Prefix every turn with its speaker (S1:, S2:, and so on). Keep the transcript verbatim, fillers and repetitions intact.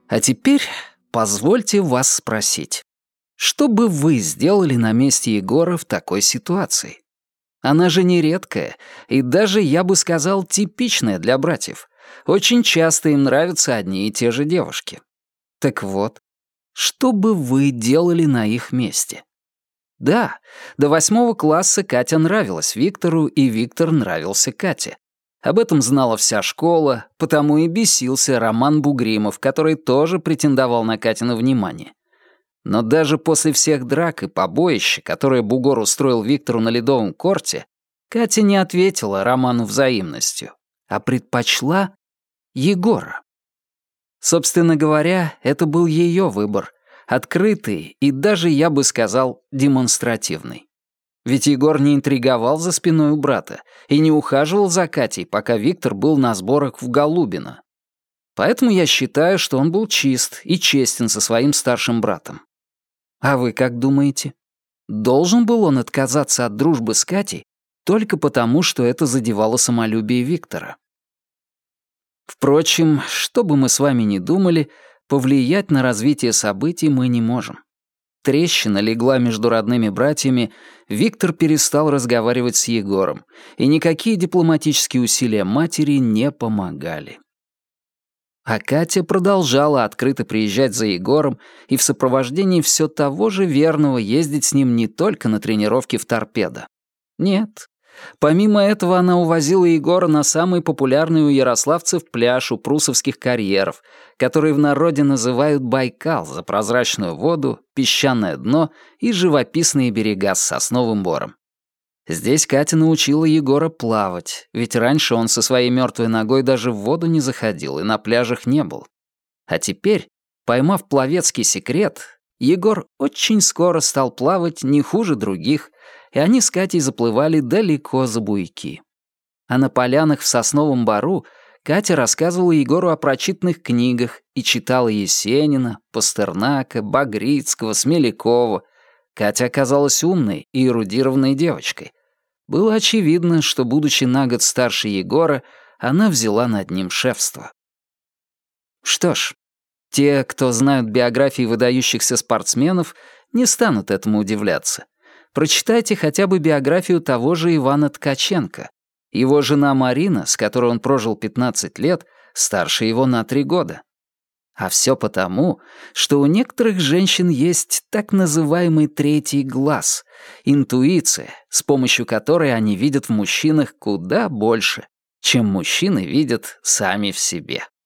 S1: А теперь позвольте вас спросить, что бы вы сделали на месте Егора в такой ситуации? Она же не редкая, и даже, я бы сказал, типичная для братьев. Очень часто им нравятся одни и те же девушки. Так вот, что бы вы делали на их месте? Да, до восьмого класса Катя нравилась Виктору, и Виктор нравился Кате. Об этом знала вся школа, потому и бесился Роман Бугримов, который тоже претендовал на Катино внимание. Но даже после всех драк и побоища, которые Бугор устроил Виктору на ледовом корте, Катя не ответила Роману взаимностью, а предпочла Егора. Собственно говоря, это был ее выбор, открытый и даже, я бы сказал, демонстративный. Ведь Егор не интриговал за спиной у брата и не ухаживал за Катей, пока Виктор был на сборах в Голубино. Поэтому я считаю, что он был чист и честен со своим старшим братом. А вы как думаете? Должен был он отказаться от дружбы с Катей только потому, что это задевало самолюбие Виктора? Впрочем, что бы мы с вами ни думали, повлиять на развитие событий мы не можем. Трещина легла между родными братьями, Виктор перестал разговаривать с Егором, и никакие дипломатические усилия матери не помогали. А Катя продолжала открыто приезжать за Егором и в сопровождении все того же верного ездить с ним не только на тренировки в торпедо. Нет. Помимо этого она увозила Егора на самый популярный у ярославцев пляж у Прусовских карьеров, который в народе называют Байкал за прозрачную воду, песчаное дно и живописные берега с сосновым бором. Здесь Катя научила Егора плавать, ведь раньше он со своей мертвой ногой даже в воду не заходил и на пляжах не был. А теперь, поймав пловецкий секрет, Егор очень скоро стал плавать не хуже других, и они с Катей заплывали далеко за буйки. А на полянах в сосновом бору Катя рассказывала Егору о прочитанных книгах и читала Есенина, Пастернака, Багрицкого, Смелякова. Катя оказалась умной и эрудированной девочкой. Было очевидно, что, будучи на год старше Егора, она взяла над ним шефство. Что ж, те, кто знают биографии выдающихся спортсменов, не станут этому удивляться. Прочитайте хотя бы биографию того же Ивана Ткаченко. Его жена Марина, с которой он прожил пятнадцать лет, старше его на три года. А все потому, что у некоторых женщин есть так называемый третий глаз, интуиция, с помощью которой они видят в мужчинах куда больше, чем мужчины видят сами в себе.